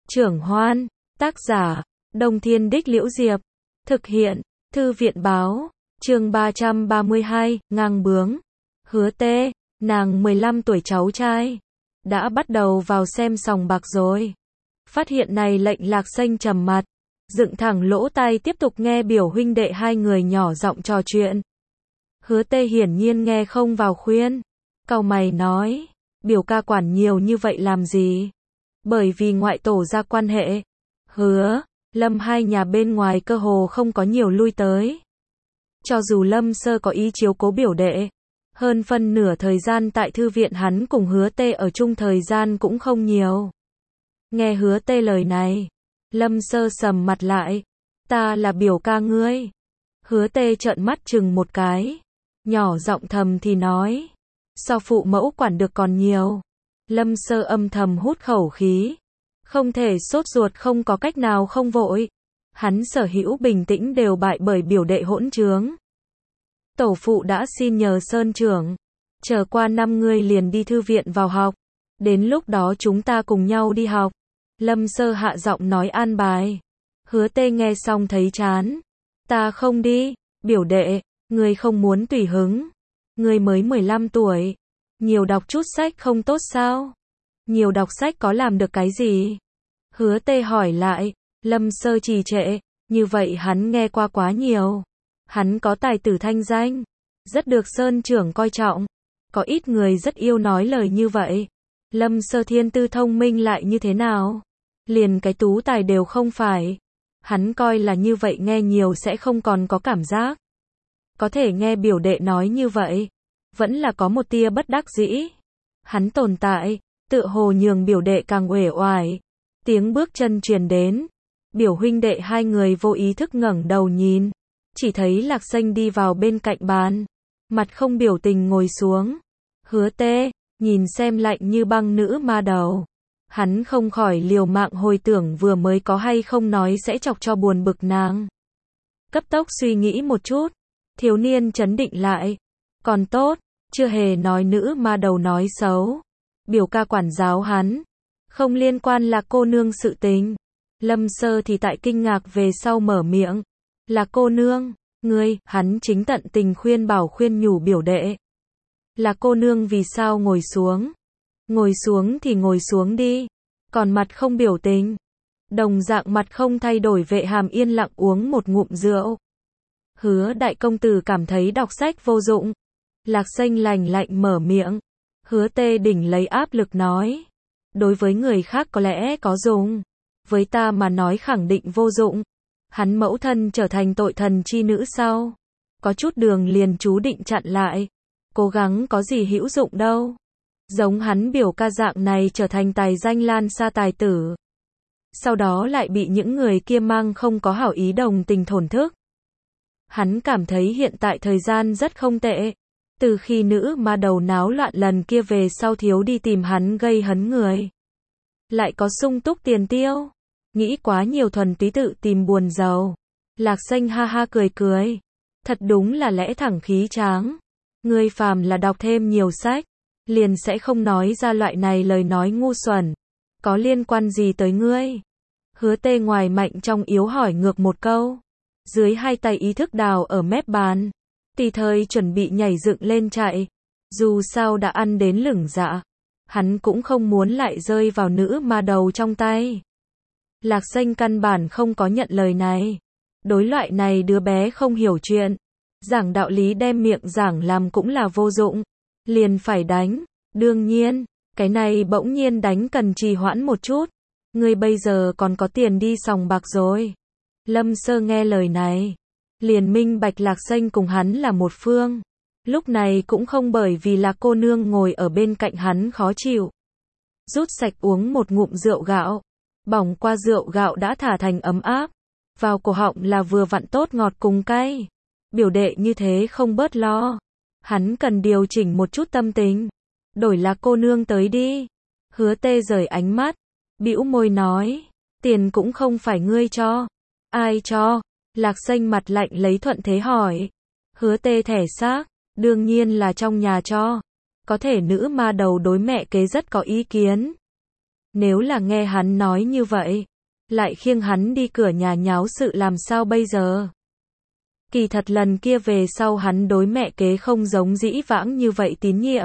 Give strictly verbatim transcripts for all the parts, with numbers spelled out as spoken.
Trưởng Hoan, tác giả, Đông Thiên Đích Liễu Diệp, thực hiện, Thư viện báo, chương ba trăm ba mươi hai, ngang bướng. Hứa Tê, nàng mười lăm tuổi cháu trai, đã bắt đầu vào xem sòng bạc rồi. Phát hiện này lệnh Lạc Xanh trầm mặt, dựng thẳng lỗ tai tiếp tục nghe biểu huynh đệ hai người nhỏ giọng trò chuyện. Hứa Tê hiển nhiên nghe không vào khuyên, cau mày nói, biểu ca quản nhiều như vậy làm gì? Bởi vì ngoại tổ ra quan hệ. Hứa, Lâm hai nhà bên ngoài cơ hồ không có nhiều lui tới. Cho dù Lâm Sơ có ý chiếu cố biểu đệ, hơn phân nửa thời gian tại thư viện hắn cùng Hứa Tê ở chung thời gian cũng không nhiều. Nghe Hứa Tê lời này, Lâm Sơ sầm mặt lại, ta là biểu ca ngươi. Hứa Tê trợn mắt chừng một cái, nhỏ giọng thầm thì nói, so phụ mẫu quản được còn nhiều. Lâm Sơ âm thầm hút khẩu khí, không thể sốt ruột, không có cách nào không vội. Hắn sở hữu bình tĩnh đều bại bởi biểu đệ hỗn trướng. Tổ phụ đã xin nhờ Sơn trưởng, chờ qua năm ngươi liền đi thư viện vào học, đến lúc đó chúng ta cùng nhau đi học. Lâm Sơ hạ giọng nói an bài. Hứa Tê nghe xong thấy chán, ta không đi. Biểu đệ, ngươi không muốn tùy hứng, ngươi mới mười lăm tuổi, nhiều đọc chút sách không tốt sao? Nhiều đọc sách có làm được cái gì? Hứa Tê hỏi lại. Lâm Sơ trì trệ, như vậy hắn nghe qua quá nhiều. Hắn có tài tử thanh danh, rất được Sơn trưởng coi trọng. Có ít người rất yêu nói lời như vậy. Lâm Sơ thiên tư thông minh lại như thế nào? Liền cái tú tài đều không phải. Hắn coi là như vậy nghe nhiều sẽ không còn có cảm giác. Có thể nghe biểu đệ nói như vậy, vẫn là có một tia bất đắc dĩ. Hắn tồn tại, tựa hồ nhường biểu đệ càng uể oải. Tiếng bước chân truyền đến, biểu huynh đệ hai người vô ý thức ngẩng đầu nhìn, chỉ thấy Lạc Xanh đi vào bên cạnh bàn, mặt không biểu tình ngồi xuống. Hứa Tê, nhìn xem lạnh như băng nữ ma đầu. Hắn không khỏi liều mạng hồi tưởng vừa mới có hay không nói sẽ chọc cho buồn bực nàng. Cấp tốc suy nghĩ một chút, thiếu niên trấn định lại. Còn tốt, chưa hề nói nữ ma đầu nói xấu. Biểu ca quản giáo hắn, không liên quan là cô nương sự tình. Lâm Sơ thì tại kinh ngạc về sau mở miệng. Là cô nương, ngươi, hắn chính tận tình khuyên bảo khuyên nhủ biểu đệ. Là cô nương vì sao ngồi xuống? Ngồi xuống thì ngồi xuống đi. Còn mặt không biểu tình. Đồng dạng mặt không thay đổi Vệ Hàm yên lặng uống một ngụm rượu. Hứa đại công tử cảm thấy đọc sách vô dụng. Lạc Xanh lành lạnh mở miệng. Hứa Tê đỉnh lấy áp lực nói. Đối với người khác có lẽ có dùng, với ta mà nói khẳng định vô dụng. Hắn mẫu thân trở thành tội thần chi nữ sau, có chút đường liền chú định chặn lại. Cố gắng có gì hữu dụng đâu. Giống hắn biểu ca dạng này trở thành tài danh lan xa tài tử, sau đó lại bị những người kia mang không có hảo ý đồng tình thổn thức. Hắn cảm thấy hiện tại thời gian rất không tệ. Từ khi nữ ma đầu náo loạn lần kia về sau thiếu đi tìm hắn gây hấn người. Lại có sung túc tiền tiêu. Nghĩ quá nhiều thuần túy tự tìm buồn giàu. Lạc Xanh ha ha cười cười. Thật đúng là lẽ thẳng khí tráng. Ngươi phàm là đọc thêm nhiều sách, liền sẽ không nói ra loại này lời nói ngu xuẩn. Có liên quan gì tới ngươi? Hứa Tê ngoài mạnh trong yếu hỏi ngược một câu. Dưới hai tay ý thức đào ở mép bàn. Tùy thời chuẩn bị nhảy dựng lên chạy. Dù sao đã ăn đến lửng dạ, hắn cũng không muốn lại rơi vào nữ ma đầu trong tay. Lạc Xanh căn bản không có nhận lời này. Đối loại này đứa bé không hiểu chuyện, giảng đạo lý đem miệng giảng làm cũng là vô dụng. Liền phải đánh. Đương nhiên, cái này bỗng nhiên đánh cần trì hoãn một chút. Ngươi bây giờ còn có tiền đi sòng bạc rồi. Lâm Sơ nghe lời này, liền minh bạch Lạc Xanh cùng hắn là một phương. Lúc này cũng không bởi vì là cô nương ngồi ở bên cạnh hắn khó chịu. Rút sạch uống một ngụm rượu gạo. Bỏng qua rượu gạo đã thả thành ấm áp. Vào cổ họng là vừa vặn tốt ngọt cùng cay. Biểu đệ như thế không bớt lo. Hắn cần điều chỉnh một chút tâm tình. Đổi là cô nương tới đi. Hứa Tê rời ánh mắt, bĩu môi nói. Tiền cũng không phải ngươi cho. Ai cho? Lạc Xanh mặt lạnh lấy thuận thế hỏi. Hứa Tê thẻ xác, đương nhiên là trong nhà cho. Có thể nữ ma đầu đối mẹ kế rất có ý kiến. Nếu là nghe hắn nói như vậy, lại khiêng hắn đi cửa nhà nháo sự làm sao bây giờ? Kỳ thật lần kia về sau hắn đối mẹ kế không giống dĩ vãng như vậy tín nhiệm.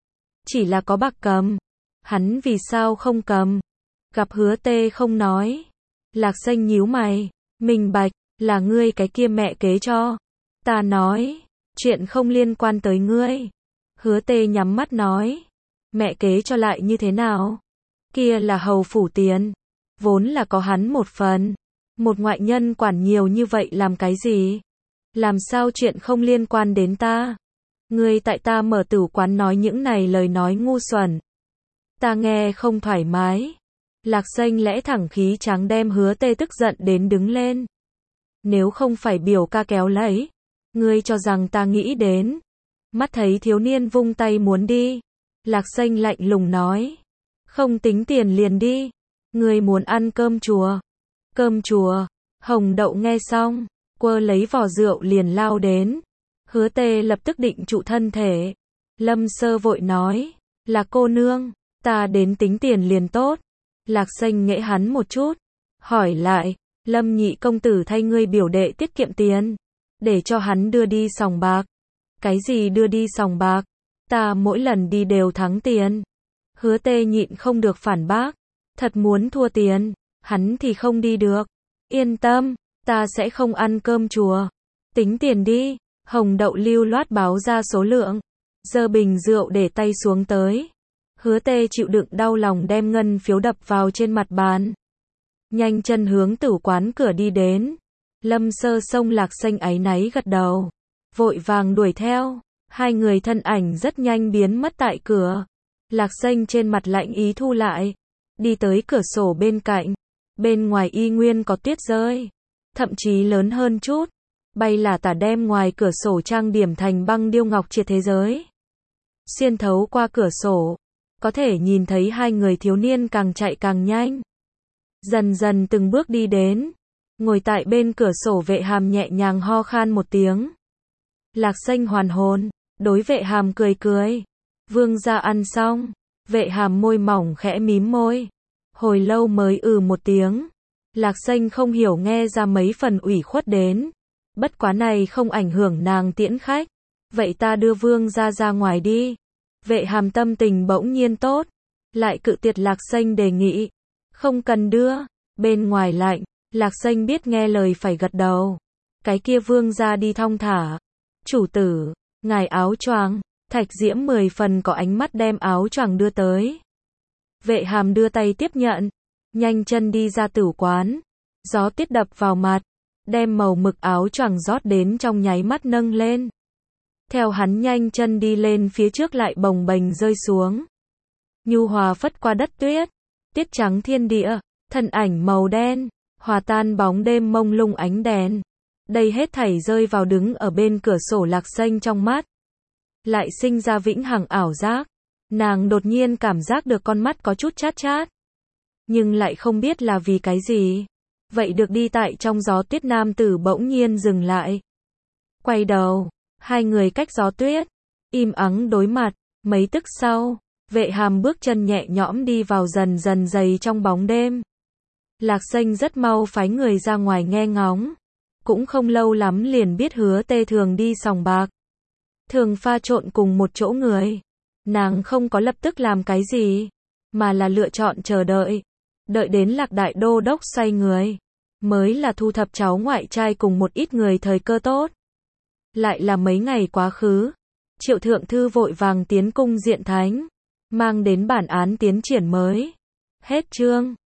Chỉ là có bạc cầm. Hắn vì sao không cầm? Gặp Hứa Tê không nói. Lạc Xanh nhíu mày. Minh bạch, là ngươi cái kia mẹ kế cho. Ta nói, chuyện không liên quan tới ngươi. Hứa Tê nhắm mắt nói. Mẹ kế cho lại như thế nào? Kia là hầu phủ tiền. Vốn là có hắn một phần. Một ngoại nhân quản nhiều như vậy làm cái gì? Làm sao chuyện không liên quan đến ta? Ngươi tại ta mở tửu quán nói những này lời nói ngu xuẩn. Ta nghe không thoải mái. Lạc Xanh lẽ thẳng khí trắng đem Hứa Tê tức giận đến đứng lên. Nếu không phải biểu ca kéo lấy, ngươi cho rằng ta nghĩ đến. Mắt thấy thiếu niên vung tay muốn đi. Lạc Xanh lạnh lùng nói. Không tính tiền liền đi. Ngươi muốn ăn cơm chùa. Cơm chùa. Hồng Đậu nghe xong, quơ lấy vò rượu liền lao đến. Hứa Tê lập tức định trụ thân thể. Lâm Sơ vội nói. Là cô nương, ta đến tính tiền liền tốt. Lạc Xanh nghễ hắn một chút. Hỏi lại. Lâm nhị công tử thay ngươi biểu đệ tiết kiệm tiền. Để cho hắn đưa đi sòng bạc. Cái gì đưa đi sòng bạc? Ta mỗi lần đi đều thắng tiền. Hứa Tê nhịn không được phản bác. Thật muốn thua tiền, hắn thì không đi được. Yên tâm, ta sẽ không ăn cơm chùa. Tính tiền đi. Hồng Đậu lưu loát báo ra số lượng. Giơ bình rượu để tay xuống tới. Hứa Tê chịu đựng đau lòng đem ngân phiếu đập vào trên mặt bàn. Nhanh chân hướng tửu quán cửa đi đến. Lâm Sơ xông Lạc Xanh áy náy gật đầu. Vội vàng đuổi theo. Hai người thân ảnh rất nhanh biến mất tại cửa. Lạc Xanh trên mặt lạnh ý thu lại. Đi tới cửa sổ bên cạnh. Bên ngoài y nguyên có tuyết rơi. Thậm chí lớn hơn chút. Bay là tả đem ngoài cửa sổ trang điểm thành băng điêu ngọc triệt thế giới. Xuyên thấu qua cửa sổ. Có thể nhìn thấy hai người thiếu niên càng chạy càng nhanh. Dần dần từng bước đi đến. Ngồi tại bên cửa sổ Vệ Hàm nhẹ nhàng ho khan một tiếng. Lạc Xanh hoàn hồn. Đối Vệ Hàm cười cười. Vương gia ăn xong. Vệ Hàm môi mỏng khẽ mím môi. Hồi lâu mới ừ một tiếng. Lạc Xanh không hiểu nghe ra mấy phần ủy khuất đến. Bất quá này không ảnh hưởng nàng tiễn khách. Vậy ta đưa Vương gia ra ngoài đi. Vệ Hàm tâm tình bỗng nhiên tốt. Lại cự tuyệt Lạc Xanh đề nghị. Không cần đưa. Bên ngoài lạnh. Lạc Xanh biết nghe lời phải gật đầu. Cái kia Vương gia đi thong thả. Chủ tử, ngài áo choàng. Thạch Diễm mười phần có ánh mắt đem áo choàng đưa tới. Vệ Hàm đưa tay tiếp nhận. Nhanh chân đi ra tửu quán. Gió tiết đập vào mặt. Đem màu mực áo choàng rót đến trong nháy mắt nâng lên. Theo hắn nhanh chân đi lên phía trước lại bồng bềnh rơi xuống. Nhu hòa phất qua đất tuyết. Tiết trắng thiên địa. Thân ảnh màu đen. Hòa tan bóng đêm mông lung ánh đèn. Đây hết thảy rơi vào đứng ở bên cửa sổ Lạc Xanh trong mắt. Lại sinh ra vĩnh hằng ảo giác. Nàng đột nhiên cảm giác được con mắt có chút chát chát. Nhưng lại không biết là vì cái gì. Vậy được đi tại trong gió tuyết nam tử bỗng nhiên dừng lại. Quay đầu. Hai người cách gió tuyết. Im ắng đối mặt. Mấy tức sau. Vệ Hàm bước chân nhẹ nhõm đi vào dần dần dày trong bóng đêm. Lạc Xanh rất mau phái người ra ngoài nghe ngóng. Cũng không lâu lắm liền biết Hứa Tê thường đi sòng bạc. Thường pha trộn cùng một chỗ người. Nàng không có lập tức làm cái gì. Mà là lựa chọn chờ đợi. Đợi đến Lạc Đại Đô Đốc xoay người. Mới là thu thập cháu ngoại trai cùng một ít người thời cơ tốt. Lại là mấy ngày quá khứ. Triệu Thượng Thư vội vàng tiến cung diện thánh. Mang đến bản án tiến triển mới. Hết chương.